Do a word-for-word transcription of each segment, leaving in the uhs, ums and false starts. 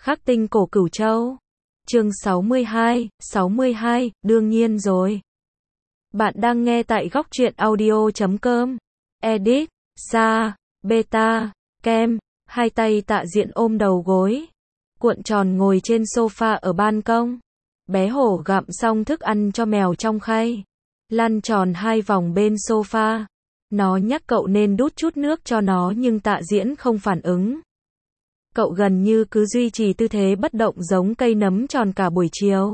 Khắc tinh cổ cửu châu. Chương sáu mươi hai, sáu mươi hai, đương nhiên rồi. Bạn đang nghe tại góc truyện audio chấm com. Edit, Sa, Beta, Kem, hai tay Tạ Diễn ôm đầu gối, cuộn tròn ngồi trên sofa ở ban công. Bé hổ gặm xong thức ăn cho mèo trong khay, lăn tròn hai vòng bên sofa. Nó nhắc cậu nên đút chút nước cho nó nhưng Tạ Diễn không phản ứng. Cậu gần như cứ duy trì tư thế bất động giống cây nấm tròn cả buổi chiều.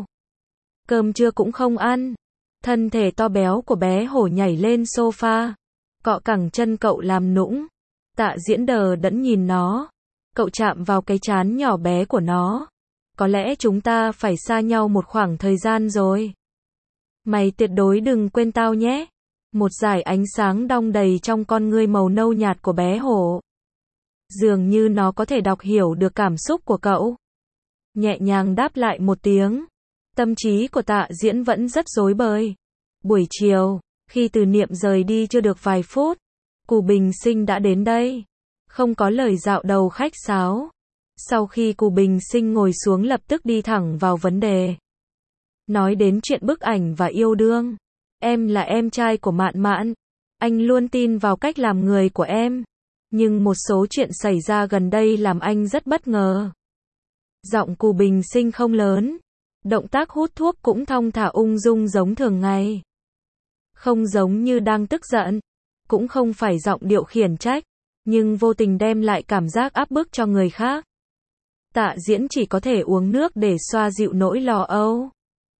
Cơm trưa cũng không ăn. Thân thể to béo của bé hổ nhảy lên sofa, cọ cẳng chân cậu làm nũng. Tạ Diễn đờ đẫn nhìn nó. Cậu chạm vào cái trán nhỏ bé của nó. Có lẽ chúng ta phải xa nhau một khoảng thời gian rồi. Mày tuyệt đối đừng quên tao nhé. Một dải ánh sáng đong đầy trong con ngươi màu nâu nhạt của bé hổ. Dường như nó có thể đọc hiểu được cảm xúc của cậu. Nhẹ nhàng đáp lại một tiếng. Tâm trí của Tạ Diễn vẫn rất rối bời. Buổi chiều, khi Từ Niệm rời đi chưa được vài phút, Cù Bình Sinh đã đến đây. Không có lời dạo đầu khách sáo. Sau khi Cù Bình Sinh ngồi xuống lập tức đi thẳng vào vấn đề. Nói đến chuyện bức ảnh và yêu đương. Em là em trai của Mạn Mạn. Anh luôn tin vào cách làm người của em. Nhưng một số chuyện xảy ra gần đây làm anh rất bất ngờ. Giọng Cù Bình Sinh không lớn. Động tác hút thuốc cũng thong thả ung dung giống thường ngày. Không giống như đang tức giận. Cũng không phải giọng điệu khiển trách. Nhưng vô tình đem lại cảm giác áp bức cho người khác. Tạ Diễn chỉ có thể uống nước để xoa dịu nỗi lo âu.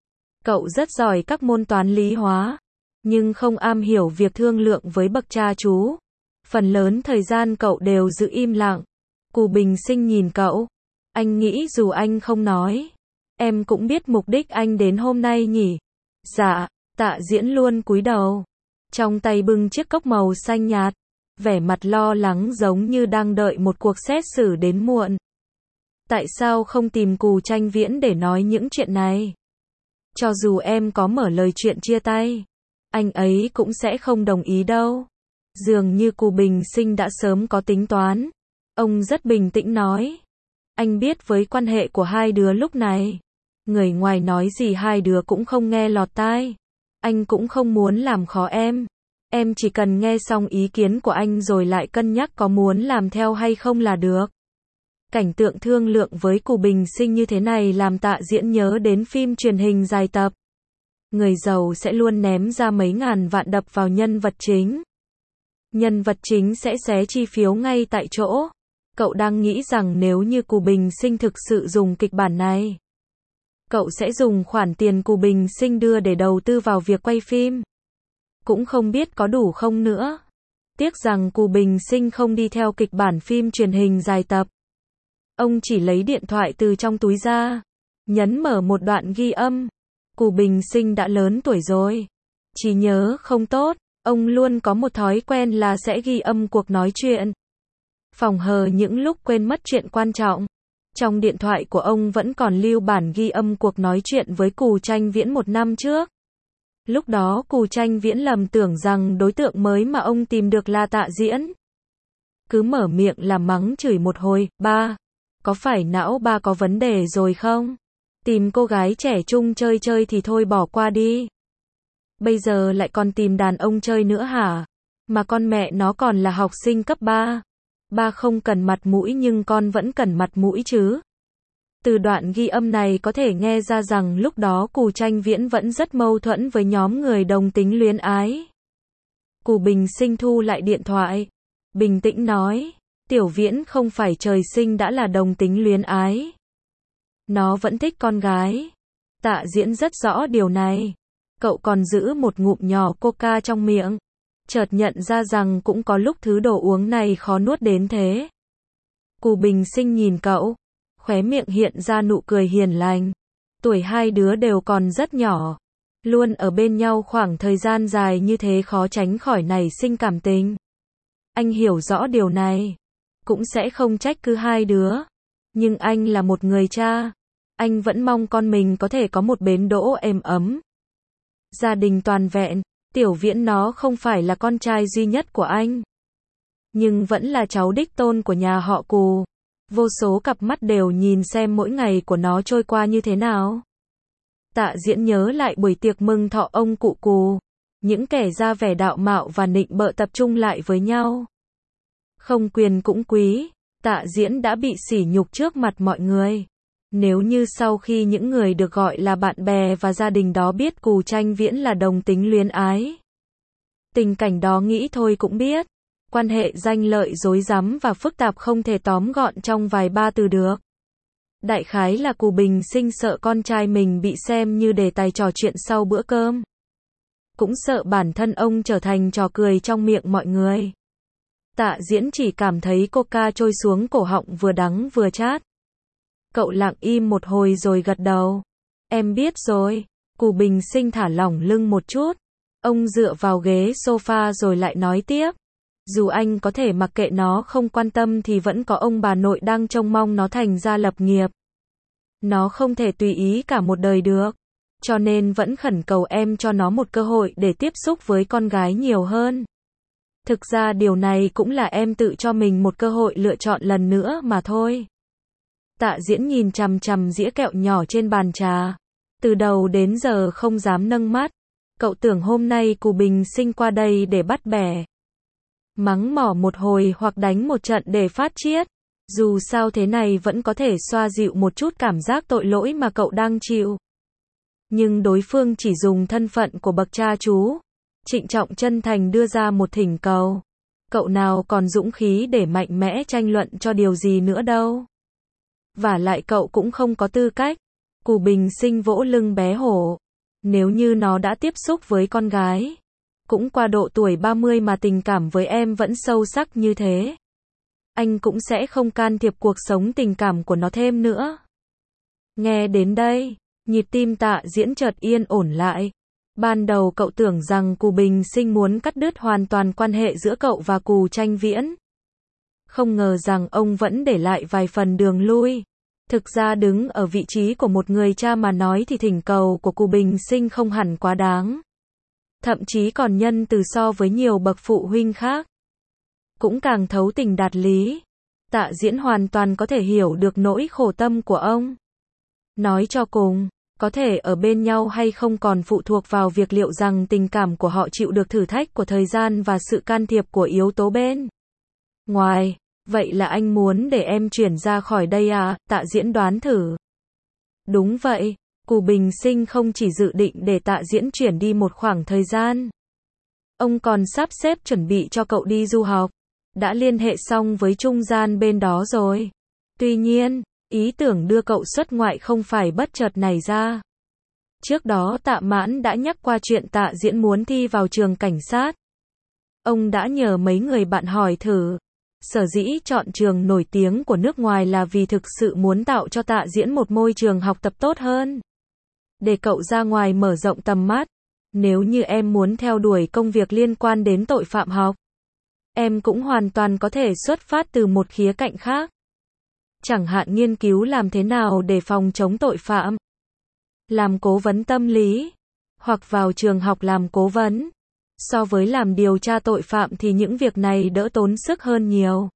Cậu rất giỏi các môn toán lý hóa. Nhưng không am hiểu việc thương lượng với bậc cha chú. Phần lớn thời gian cậu đều giữ im lặng. Cù Bình Sinh nhìn cậu. Anh nghĩ dù anh không nói, em cũng biết mục đích anh đến hôm nay nhỉ? Dạ. Tạ Diễn luôn cúi đầu. Trong tay bưng chiếc cốc màu xanh nhạt. Vẻ mặt lo lắng giống như đang đợi một cuộc xét xử đến muộn. Tại sao không tìm Cù Tranh Viễn để nói những chuyện này? Cho dù em có mở lời chuyện chia tay, anh ấy cũng sẽ không đồng ý đâu. Dường như Cù Bình Sinh đã sớm có tính toán. Ông rất bình tĩnh nói. Anh biết với quan hệ của hai đứa lúc này, người ngoài nói gì hai đứa cũng không nghe lọt tai. Anh cũng không muốn làm khó em. Em chỉ cần nghe xong ý kiến của anh rồi lại cân nhắc có muốn làm theo hay không là được. Cảnh tượng thương lượng với Cù Bình Sinh như thế này làm Tạ Diễn nhớ đến phim truyền hình dài tập. Người giàu sẽ luôn ném ra mấy ngàn vạn đập vào nhân vật chính. Nhân vật chính sẽ xé chi phiếu ngay tại chỗ. Cậu đang nghĩ rằng nếu như Cù Bình Sinh thực sự dùng kịch bản này, cậu sẽ dùng khoản tiền Cù Bình Sinh đưa để đầu tư vào việc quay phim. Cũng không biết có đủ không nữa. Tiếc rằng Cù Bình Sinh không đi theo kịch bản phim truyền hình dài tập. Ông chỉ lấy điện thoại từ trong túi ra, nhấn mở một đoạn ghi âm. Cù Bình Sinh đã lớn tuổi rồi, trí nhớ không tốt. Ông luôn có một thói quen là sẽ ghi âm cuộc nói chuyện, phòng hờ những lúc quên mất chuyện quan trọng. Trong điện thoại của ông vẫn còn lưu bản ghi âm cuộc nói chuyện với Cù Tranh Viễn một năm trước. Lúc đó Cù Tranh Viễn lầm tưởng rằng đối tượng mới mà ông tìm được là Tạ Diễn. Cứ mở miệng là mắng chửi một hồi. Ba, có phải não ba có vấn đề rồi không? Tìm cô gái trẻ trung chơi chơi thì thôi bỏ qua đi. Bây giờ lại còn tìm đàn ông chơi nữa hả? Mà con mẹ nó còn là học sinh cấp ba. Ba không cần mặt mũi nhưng con vẫn cần mặt mũi chứ. Từ đoạn ghi âm này có thể nghe ra rằng lúc đó Cù Tranh Viễn vẫn rất mâu thuẫn với nhóm người đồng tính luyến ái. Cù Bình Sinh thu lại điện thoại, bình tĩnh nói, Tiểu Viễn không phải trời sinh đã là đồng tính luyến ái. Nó vẫn thích con gái. Tạ Diễn rất rõ điều này. Cậu còn giữ một ngụm nhỏ coca trong miệng. Chợt nhận ra rằng cũng có lúc thứ đồ uống này khó nuốt đến thế. Cù Bình Sinh nhìn cậu, khóe miệng hiện ra nụ cười hiền lành. Tuổi hai đứa đều còn rất nhỏ. Luôn ở bên nhau khoảng thời gian dài như thế khó tránh khỏi nảy sinh cảm tình. Anh hiểu rõ điều này. Cũng sẽ không trách cứ hai đứa. Nhưng anh là một người cha. Anh vẫn mong con mình có thể có một bến đỗ êm ấm. Gia đình toàn vẹn. Tiểu Viễn nó không phải là con trai duy nhất của anh, nhưng vẫn là cháu đích tôn của nhà họ Cù. Vô số cặp mắt đều nhìn xem mỗi ngày của nó trôi qua như thế nào. Tạ Diễn nhớ lại buổi tiệc mừng thọ ông cụ Cù. Những kẻ ra vẻ đạo mạo và nịnh bợ tập trung lại với nhau. Không quyền cũng quý, Tạ Diễn đã bị sỉ nhục trước mặt mọi người. Nếu như sau khi những người được gọi là bạn bè và gia đình đó biết Cù Tranh Viễn là đồng tính luyến ái. Tình cảnh đó nghĩ thôi cũng biết. Quan hệ danh lợi rối rắm và phức tạp không thể tóm gọn trong vài ba từ được. Đại khái là Cù Bình Sinh sợ con trai mình bị xem như đề tài trò chuyện sau bữa cơm. Cũng sợ bản thân ông trở thành trò cười trong miệng mọi người. Tạ Diễn chỉ cảm thấy coca trôi xuống cổ họng vừa đắng vừa chát. Cậu lặng im một hồi rồi gật đầu. Em biết rồi. Cù Bình Sinh thả lỏng lưng một chút. Ông dựa vào ghế sofa rồi lại nói tiếp. Dù anh có thể mặc kệ nó không quan tâm thì vẫn có ông bà nội đang trông mong nó thành ra lập nghiệp. Nó không thể tùy ý cả một đời được. Cho nên vẫn khẩn cầu em cho nó một cơ hội để tiếp xúc với con gái nhiều hơn. Thực ra điều này cũng là em tự cho mình một cơ hội lựa chọn lần nữa mà thôi. Tạ Diễn nhìn chằm chằm dĩa kẹo nhỏ trên bàn trà. Từ đầu đến giờ không dám nâng mắt. Cậu tưởng hôm nay Cù Bình Sinh qua đây để bắt bẻ. Mắng mỏ một hồi hoặc đánh một trận để phát chiết. Dù sao thế này vẫn có thể xoa dịu một chút cảm giác tội lỗi mà cậu đang chịu. Nhưng đối phương chỉ dùng thân phận của bậc cha chú. Trịnh trọng chân thành đưa ra một thỉnh cầu. Cậu nào còn dũng khí để mạnh mẽ tranh luận cho điều gì nữa đâu. Và lại cậu cũng không có tư cách. Cù Bình Sinh vỗ lưng bé hổ. Nếu như nó đã tiếp xúc với con gái, cũng qua độ tuổi ba mươi mà tình cảm với em vẫn sâu sắc như thế, anh cũng sẽ không can thiệp cuộc sống tình cảm của nó thêm nữa. Nghe đến đây, nhịp tim Tạ Diễn chợt yên ổn lại. Ban đầu cậu tưởng rằng Cù Bình Sinh muốn cắt đứt hoàn toàn quan hệ giữa cậu và Cù Tranh Viễn. Không ngờ rằng ông vẫn để lại vài phần đường lui. Thực ra đứng ở vị trí của một người cha mà nói thì thỉnh cầu của Cù Bình Sinh không hẳn quá đáng. Thậm chí còn nhân từ so với nhiều bậc phụ huynh khác. Cũng càng thấu tình đạt lý. Tạ Diễn hoàn toàn có thể hiểu được nỗi khổ tâm của ông. Nói cho cùng, có thể ở bên nhau hay không còn phụ thuộc vào việc liệu rằng tình cảm của họ chịu được thử thách của thời gian và sự can thiệp của yếu tố bên ngoài. Vậy là anh muốn để em chuyển ra khỏi đây à? Tạ Diễn đoán thử. Đúng vậy, Cù Bình Sinh không chỉ dự định để Tạ Diễn chuyển đi một khoảng thời gian. Ông còn sắp xếp chuẩn bị cho cậu đi du học. Đã liên hệ xong với trung gian bên đó rồi. Tuy nhiên, ý tưởng đưa cậu xuất ngoại không phải bất chợt nảy ra. Trước đó Tạ Mãn đã nhắc qua chuyện Tạ Diễn muốn thi vào trường cảnh sát. Ông đã nhờ mấy người bạn hỏi thử. Sở dĩ chọn trường nổi tiếng của nước ngoài là vì thực sự muốn tạo cho Tạ Diễn một môi trường học tập tốt hơn. Để cậu ra ngoài mở rộng tầm mắt. Nếu như em muốn theo đuổi công việc liên quan đến tội phạm học, em cũng hoàn toàn có thể xuất phát từ một khía cạnh khác. Chẳng hạn nghiên cứu làm thế nào để phòng chống tội phạm, làm cố vấn tâm lý, hoặc vào trường học làm cố vấn. So với làm điều tra tội phạm thì những việc này đỡ tốn sức hơn nhiều.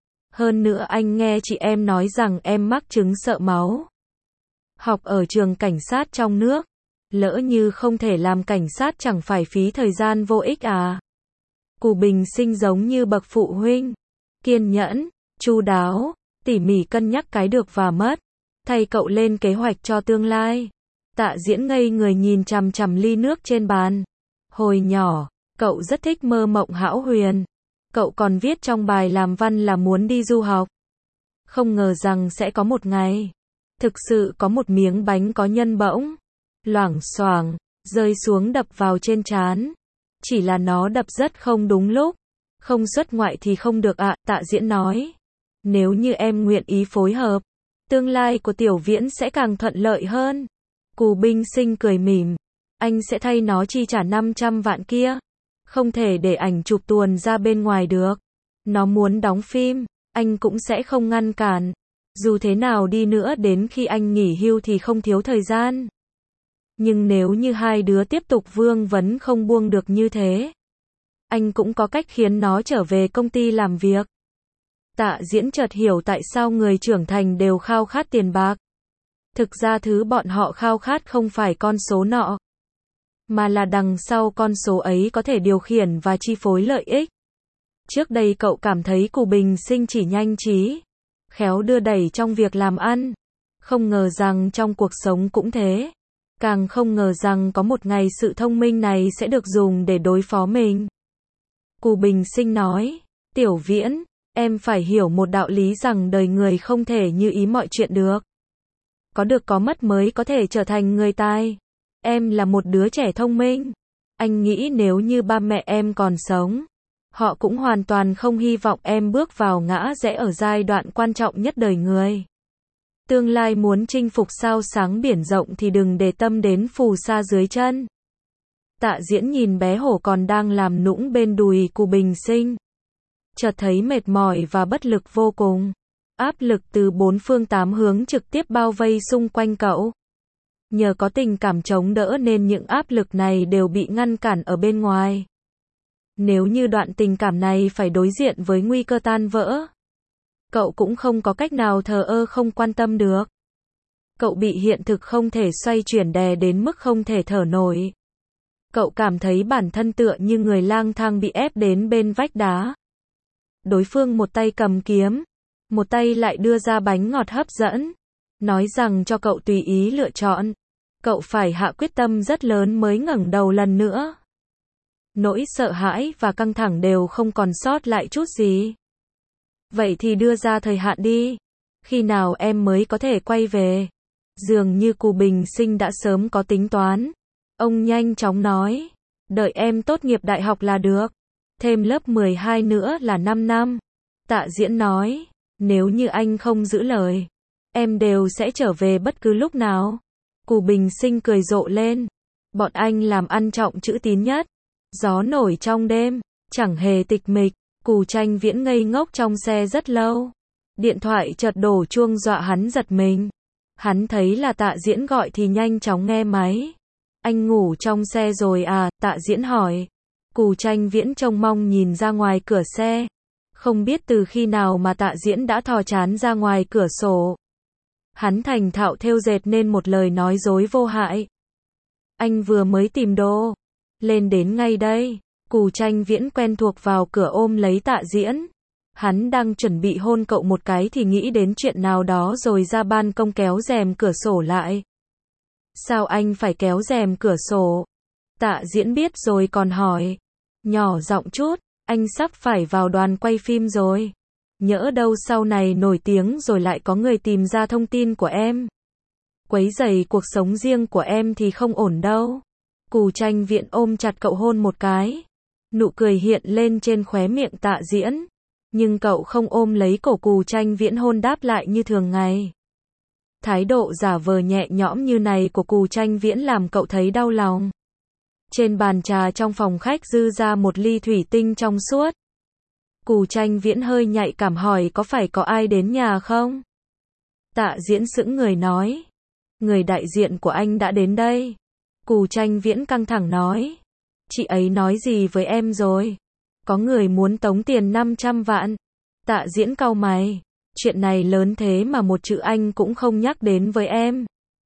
Hơn nữa anh nghe chị em nói rằng em mắc chứng sợ máu. Học ở trường cảnh sát trong nước, lỡ như không thể làm cảnh sát chẳng phải phí thời gian vô ích à? Cù Bình Sinh giống như bậc phụ huynh, kiên nhẫn, chu đáo, tỉ mỉ cân nhắc cái được và mất, thay cậu lên kế hoạch cho tương lai. Tạ Diễn ngây người nhìn chằm chằm ly nước trên bàn. Hồi nhỏ, cậu rất thích mơ mộng hão huyền. Cậu còn viết trong bài làm văn là muốn đi du học. Không ngờ rằng sẽ có một ngày, thực sự có một miếng bánh có nhân bỗng, loảng xoảng, rơi xuống đập vào trên trán. Chỉ là nó đập rất không đúng lúc. Không xuất ngoại thì không được ạ, Tạ Diễn nói. Nếu như em nguyện ý phối hợp, tương lai của Tiểu Viễn sẽ càng thuận lợi hơn. Cù Bình Sinh cười mỉm. Anh sẽ thay nó chi trả năm trăm vạn kia. Không thể để ảnh chụp tuồn ra bên ngoài được. Nó muốn đóng phim, anh cũng sẽ không ngăn cản. Dù thế nào đi nữa đến khi anh nghỉ hưu thì không thiếu thời gian. Nhưng nếu như hai đứa tiếp tục vương vấn không buông được như thế, anh cũng có cách khiến nó trở về công ty làm việc. Tạ Diễn chợt hiểu tại sao người trưởng thành đều khao khát tiền bạc. Thực ra thứ bọn họ khao khát không phải con số nọ, mà là đằng sau con số ấy có thể điều khiển và chi phối lợi ích. Trước đây cậu cảm thấy Cù Bình Sinh chỉ nhanh trí, khéo đưa đẩy trong việc làm ăn. Không ngờ rằng trong cuộc sống cũng thế. Càng không ngờ rằng có một ngày sự thông minh này sẽ được dùng để đối phó mình. Cù Bình Sinh nói, Tiểu Viễn, em phải hiểu một đạo lý rằng đời người không thể như ý mọi chuyện được. Có được có mất mới có thể trở thành người tài. Em là một đứa trẻ thông minh. Anh nghĩ nếu như ba mẹ em còn sống, họ cũng hoàn toàn không hy vọng em bước vào ngã rẽ ở giai đoạn quan trọng nhất đời người. Tương lai muốn chinh phục sao sáng biển rộng thì đừng để tâm đến phù sa dưới chân. Tạ Diễn nhìn bé hổ còn đang làm nũng bên đùi Cù Bình Sinh. Chợt thấy mệt mỏi và bất lực vô cùng. Áp lực từ bốn phương tám hướng trực tiếp bao vây xung quanh cậu. Nhờ có tình cảm chống đỡ nên những áp lực này đều bị ngăn cản ở bên ngoài. Nếu như đoạn tình cảm này phải đối diện với nguy cơ tan vỡ, cậu cũng không có cách nào thờ ơ không quan tâm được. Cậu bị hiện thực không thể xoay chuyển đè đến mức không thể thở nổi. Cậu cảm thấy bản thân tựa như người lang thang bị ép đến bên vách đá. Đối phương một tay cầm kiếm, một tay lại đưa ra bánh ngọt hấp dẫn, nói rằng cho cậu tùy ý lựa chọn. Cậu phải hạ quyết tâm rất lớn mới ngẩng đầu lần nữa. Nỗi sợ hãi và căng thẳng đều không còn sót lại chút gì. Vậy thì đưa ra thời hạn đi. Khi nào em mới có thể quay về? Dường như Cù Bình Sinh đã sớm có tính toán. Ông nhanh chóng nói. Đợi em tốt nghiệp đại học là được. Thêm lớp mười hai nữa là năm năm. Tạ Diễn nói. Nếu như anh không giữ lời, em đều sẽ trở về bất cứ lúc nào. Cù Bình Sinh cười rộ lên. Bọn anh làm ăn trọng chữ tín nhất. Gió nổi trong đêm, chẳng hề tịch mịch. Cù Tranh Viễn ngây ngốc trong xe rất lâu. Điện thoại chợt đổ chuông dọa hắn giật mình. Hắn thấy là Tạ Diễn gọi thì nhanh chóng nghe máy. Anh ngủ trong xe rồi à? Tạ Diễn hỏi. Cù Tranh Viễn trông mong nhìn ra ngoài cửa xe. Không biết từ khi nào mà Tạ Diễn đã thò trán ra ngoài cửa sổ. Hắn thành thạo thêu dệt nên một lời nói dối vô hại. Anh vừa mới tìm đồ. Lên đến ngay đây. Cù Tranh Viễn quen thuộc vào cửa ôm lấy Tạ Diễn. Hắn đang chuẩn bị hôn cậu một cái thì nghĩ đến chuyện nào đó rồi ra ban công kéo rèm cửa sổ lại. Sao anh phải kéo rèm cửa sổ? Tạ Diễn biết rồi còn hỏi. Nhỏ giọng chút, anh sắp phải vào đoàn quay phim rồi. Nhỡ đâu sau này nổi tiếng rồi lại có người tìm ra thông tin của em. Quấy rầy cuộc sống riêng của em thì không ổn đâu. Cù Tranh Viễn ôm chặt cậu hôn một cái. Nụ cười hiện lên trên khóe miệng Tạ Diễn. Nhưng cậu không ôm lấy cổ Cù Tranh Viễn hôn đáp lại như thường ngày. Thái độ giả vờ nhẹ nhõm như này của Cù Tranh Viễn làm cậu thấy đau lòng. Trên bàn trà trong phòng khách dư ra một ly thủy tinh trong suốt. Cù Tranh Viễn hơi nhạy cảm hỏi có phải có ai đến nhà không? Tạ Diễn sững người nói. Người đại diện của anh đã đến đây. Cù Tranh Viễn căng thẳng nói. Chị ấy nói gì với em rồi? Có người muốn tống tiền năm trăm vạn. Tạ Diễn cau mày. Chuyện này lớn thế mà một chữ anh cũng không nhắc đến với em.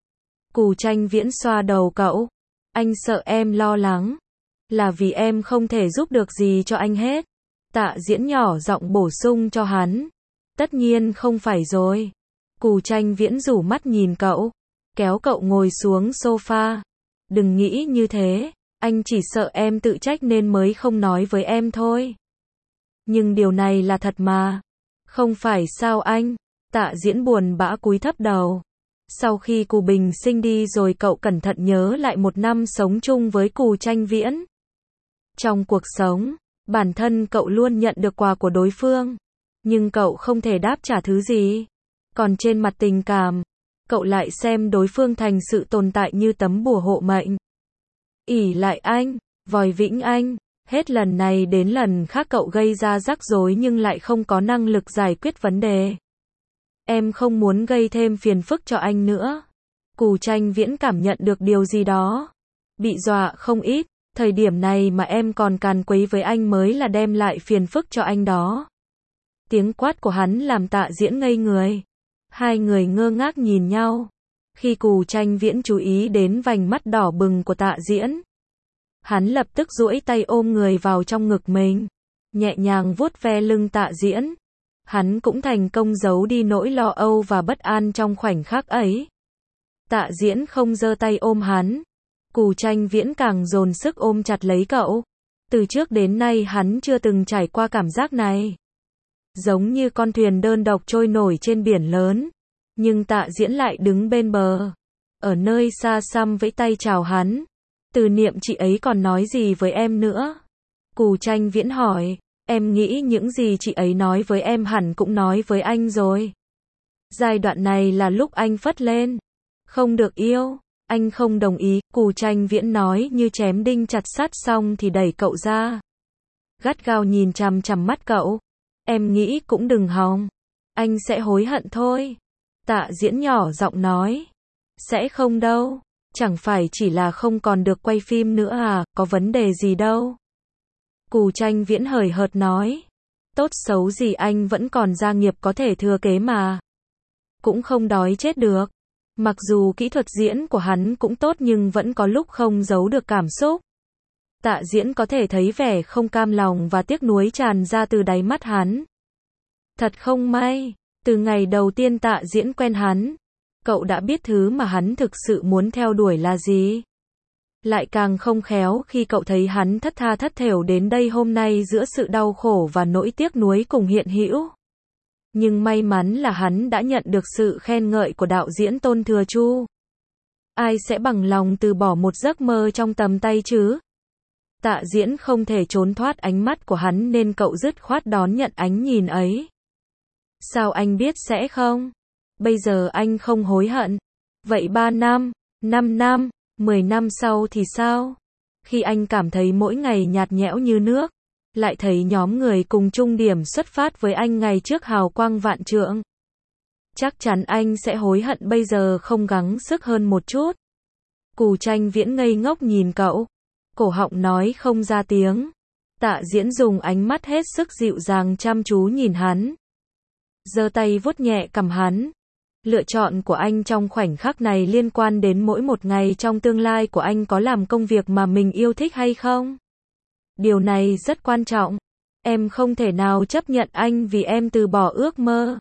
Cù Tranh Viễn xoa đầu cậu. Anh sợ em lo lắng. Là vì em không thể giúp được gì cho anh hết. Tạ Diễn nhỏ giọng bổ sung cho hắn. Tất nhiên không phải rồi. Cù Tranh Viễn rủ mắt nhìn cậu. Kéo cậu ngồi xuống sofa. Đừng nghĩ như thế. Anh chỉ sợ em tự trách nên mới không nói với em thôi. Nhưng điều này là thật mà. Không phải sao anh? Tạ Diễn buồn bã cúi thấp đầu. Sau khi Cù Bình Sinh đi rồi cậu cẩn thận nhớ lại một năm sống chung với Cù Tranh Viễn. Trong cuộc sống, bản thân cậu luôn nhận được quà của đối phương. Nhưng cậu không thể đáp trả thứ gì. Còn trên mặt tình cảm, cậu lại xem đối phương thành sự tồn tại như tấm bùa hộ mệnh. Ỷ lại anh, vòi vĩnh anh. Hết lần này đến lần khác cậu gây ra rắc rối nhưng lại không có năng lực giải quyết vấn đề. Em không muốn gây thêm phiền phức cho anh nữa. Cù Tranh Viễn cảm nhận được điều gì đó. Bị dọa không ít. Thời điểm này mà em còn càn quấy với anh mới là đem lại phiền phức cho anh đó. Tiếng quát của hắn làm Tạ Diễn ngây người. Hai người ngơ ngác nhìn nhau. Khi Cù Tranh Viễn chú ý đến vành mắt đỏ bừng của Tạ Diễn, hắn lập tức duỗi tay ôm người vào trong ngực mình, nhẹ nhàng vuốt ve lưng Tạ Diễn. Hắn cũng thành công giấu đi nỗi lo âu và bất an trong khoảnh khắc ấy. Tạ Diễn không giơ tay ôm hắn. Cù Tranh Viễn càng dồn sức ôm chặt lấy cậu. Từ trước đến nay hắn chưa từng trải qua cảm giác này. Giống như con thuyền đơn độc trôi nổi trên biển lớn. Nhưng Tạ Diễn lại đứng bên bờ. Ở nơi xa xăm vẫy tay chào hắn. Từ niệm chị ấy còn nói gì với em nữa? Cù Tranh Viễn hỏi. Em nghĩ những gì chị ấy nói với em hẳn cũng nói với anh rồi. Giai đoạn này là lúc anh phất lên. Không được yêu. Anh không đồng ý. Cù Tranh Viễn nói như chém đinh chặt sắt, xong thì đẩy cậu ra. Gắt gao nhìn chằm chằm mắt cậu. Em nghĩ cũng đừng hòng. Anh sẽ hối hận thôi. Tạ Diễn nhỏ giọng nói. Sẽ không đâu. Chẳng phải chỉ là không còn được quay phim nữa à, có vấn đề gì đâu. Cù Tranh Viễn hời hợt nói. Tốt xấu gì anh vẫn còn gia nghiệp có thể thừa kế mà. Cũng không đói chết được. Mặc dù kỹ thuật diễn của hắn cũng tốt nhưng vẫn có lúc không giấu được cảm xúc. Tạ Diễn có thể thấy vẻ không cam lòng và tiếc nuối tràn ra từ đáy mắt hắn. Thật không may, từ ngày đầu tiên Tạ Diễn quen hắn, cậu đã biết thứ mà hắn thực sự muốn theo đuổi là gì. Lại càng không khéo khi cậu thấy hắn thất tha thất thểu đến đây hôm nay giữa sự đau khổ và nỗi tiếc nuối cùng hiện hữu. Nhưng may mắn là hắn đã nhận được sự khen ngợi của đạo diễn Tôn Thừa Chu. Ai sẽ bằng lòng từ bỏ một giấc mơ trong tầm tay chứ? Tạ Diễn không thể trốn thoát ánh mắt của hắn nên cậu dứt khoát đón nhận ánh nhìn ấy. Sao anh biết sẽ không? Bây giờ anh không hối hận. Vậy ba năm, năm năm, mười năm sau thì sao? Khi anh cảm thấy mỗi ngày nhạt nhẽo như nước, lại thấy nhóm người cùng chung điểm xuất phát với anh ngày trước hào quang vạn trượng. Chắc chắn anh sẽ hối hận bây giờ không gắng sức hơn một chút. Cù Tranh Viễn ngây ngốc nhìn cậu. Cổ họng nói không ra tiếng. Tạ Diễn dùng ánh mắt hết sức dịu dàng chăm chú nhìn hắn. Giơ tay vuốt nhẹ cằm hắn. Lựa chọn của anh trong khoảnh khắc này liên quan đến mỗi một ngày trong tương lai của anh có làm công việc mà mình yêu thích hay không. Điều này rất quan trọng. Em không thể nào chấp nhận anh vì em từ bỏ ước mơ.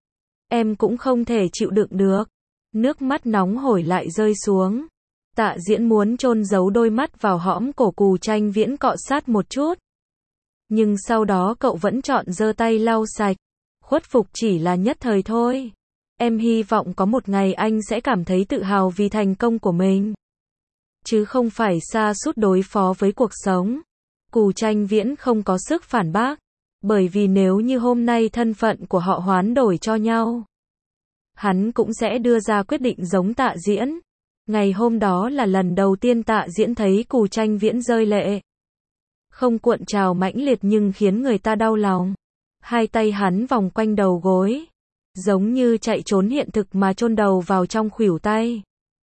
Em cũng không thể chịu đựng được. Nước mắt nóng hổi lại rơi xuống. Tạ Diễn muốn chôn giấu đôi mắt vào hõm cổ Cù Tranh Viễn cọ sát một chút. Nhưng sau đó cậu vẫn chọn giơ tay lau sạch. Khuất phục chỉ là nhất thời thôi. Em hy vọng có một ngày anh sẽ cảm thấy tự hào vì thành công của mình. Chứ không phải sa sút đối phó với cuộc sống. Cù Tranh Viễn không có sức phản bác. Bởi vì nếu như hôm nay thân phận của họ hoán đổi cho nhau, hắn cũng sẽ đưa ra quyết định giống Tạ Diễn. Ngày hôm đó là lần đầu tiên Tạ Diễn thấy Cù Tranh Viễn rơi lệ. Không cuộn trào mãnh liệt nhưng khiến người ta đau lòng. Hai tay hắn vòng quanh đầu gối. Giống như chạy trốn hiện thực mà chôn đầu vào trong khuỷu tay.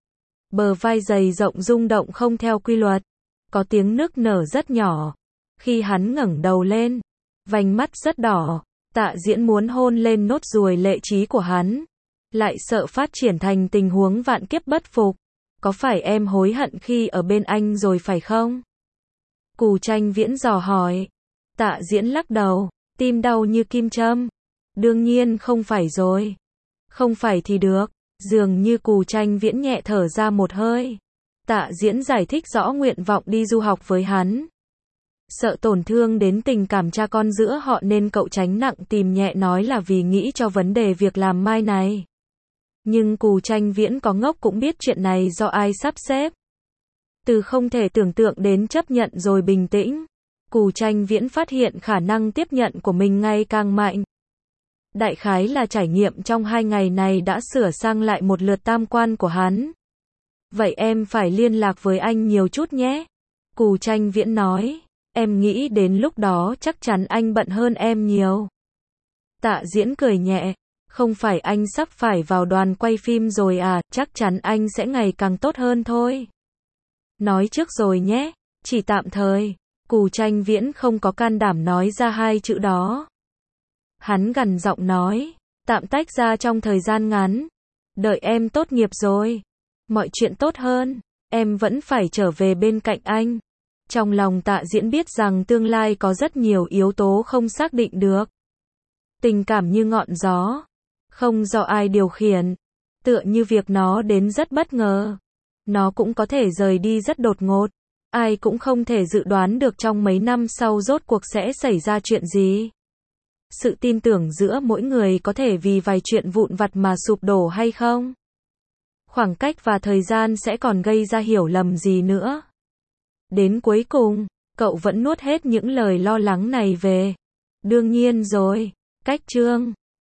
Bờ vai dày rộng rung động không theo quy luật. Có tiếng nức nở rất nhỏ. Khi hắn ngẩng đầu lên, vành mắt rất đỏ. Tạ Diễn muốn hôn lên nốt ruồi lệ trí của hắn. Lại sợ phát triển thành tình huống vạn kiếp bất phục. Có phải em hối hận khi ở bên anh rồi phải không? Cù Tranh Viễn dò hỏi. Tạ Diễn lắc đầu, tim đau như kim châm. Đương nhiên không phải rồi. Không phải thì được. Dường như Cù Tranh Viễn nhẹ thở ra một hơi. Tạ Diễn giải thích rõ nguyện vọng đi du học với hắn. Sợ tổn thương đến tình cảm cha con giữa họ nên cậu tránh nặng tìm nhẹ nói là vì nghĩ cho vấn đề việc làm mai này. Nhưng Cù Tranh Viễn có ngốc cũng biết chuyện này do ai sắp xếp. Từ không thể tưởng tượng đến chấp nhận rồi bình tĩnh. Cù Tranh Viễn phát hiện khả năng tiếp nhận của mình ngày càng mạnh. Đại khái là trải nghiệm trong hai ngày này đã sửa sang lại một lượt tam quan của hắn. Vậy em phải liên lạc với anh nhiều chút nhé. Cù Tranh Viễn nói. Em nghĩ đến lúc đó chắc chắn anh bận hơn em nhiều. Tạ Diễn cười nhẹ. Không phải anh sắp phải vào đoàn quay phim rồi à, chắc chắn anh sẽ ngày càng tốt hơn thôi. Nói trước rồi nhé, chỉ tạm thời. Cù Tranh Viễn không có can đảm nói ra hai chữ đó. Hắn gằn giọng nói, tạm tách ra trong thời gian ngắn. Đợi em tốt nghiệp rồi, mọi chuyện tốt hơn, em vẫn phải trở về bên cạnh anh. Trong lòng Tạ Diễn biết rằng tương lai có rất nhiều yếu tố không xác định được. Tình cảm như ngọn gió, không do ai điều khiển, tựa như việc nó đến rất bất ngờ. Nó cũng có thể rời đi rất đột ngột. Ai cũng không thể dự đoán được trong mấy năm sau rốt cuộc sẽ xảy ra chuyện gì. Sự tin tưởng giữa mỗi người có thể vì vài chuyện vụn vặt mà sụp đổ hay không? Khoảng cách và thời gian sẽ còn gây ra hiểu lầm gì nữa? Đến cuối cùng, cậu vẫn nuốt hết những lời lo lắng này về. Đương nhiên rồi, cách chương